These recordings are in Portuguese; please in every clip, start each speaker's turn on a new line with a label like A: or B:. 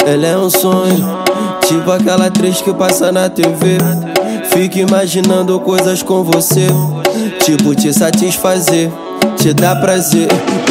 A: ela é um sonho, tipo aquela atriz que passa na TV. Fico imaginando coisas com você, tipo te satisfazer, te dar prazer,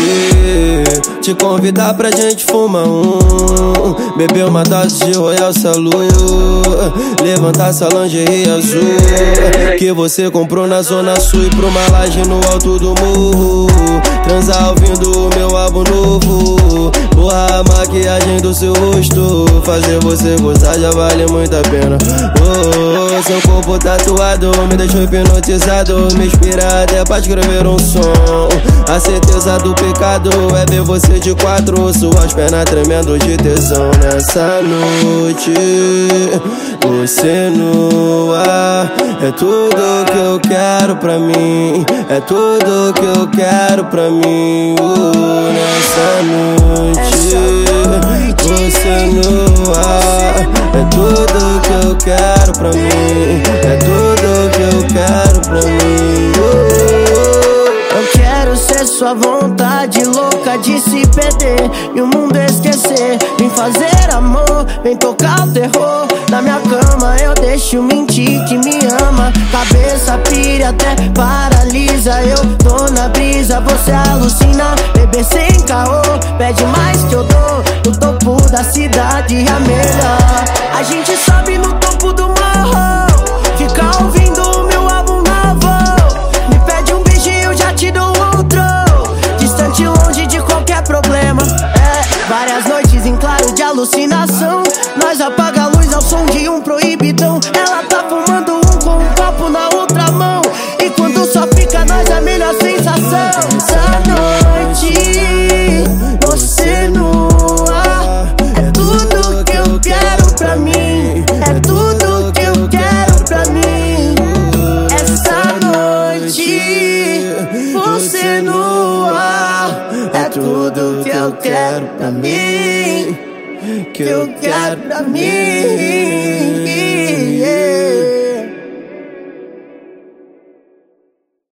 A: te convidar pra gente fumar beber uma dose de Royal Salu, levantar essa lingerie azul que você comprou na Zona Sul e pra uma laje no alto do morro, transar ouvindo o meu álbum novo, borrar a maquiagem do seu rosto, fazer você gozar já vale muito a pena. Seu corpo tatuado me deixou hipnotizado, me inspira até pra escrever um som. A certeza do pecado é ver você de quatro, suas pernas tremendo de tesão. Nessa noite, você nua, é tudo que eu quero pra mim, é tudo que eu quero pra mim. Nessa noite, você nua, é tudo que eu quero pra mim, é tudo que eu quero pra mim.
B: Eu quero ser sua vontade louca de se perder e o mundo esquecer. Vem fazer amor, vem tocar o terror. Na minha cama eu deixo mentir que me ama. Cabeça pira até paralisa. Eu tô na brisa, você alucina. Beber sem caô, pede mais que eu dou. No topo da cidade a melhor. A gente sobe no topo do morro, fica ouvindo o meu álbum novo. Me pede um beijinho, já te dou outro. Distante, longe de qualquer problema. Várias noites em claro de alucinação. Nós apaga a luz ao som de um proibidão. Ela tá fumando com um copo na outra mão. E quando só fica nós a melhor sensação. Essa noite, você nua, é tudo que eu quero pra mim, é tudo que eu quero pra mim. Essa noite, você nua, é tudo que eu quero pra mim, que eu quero pra mim.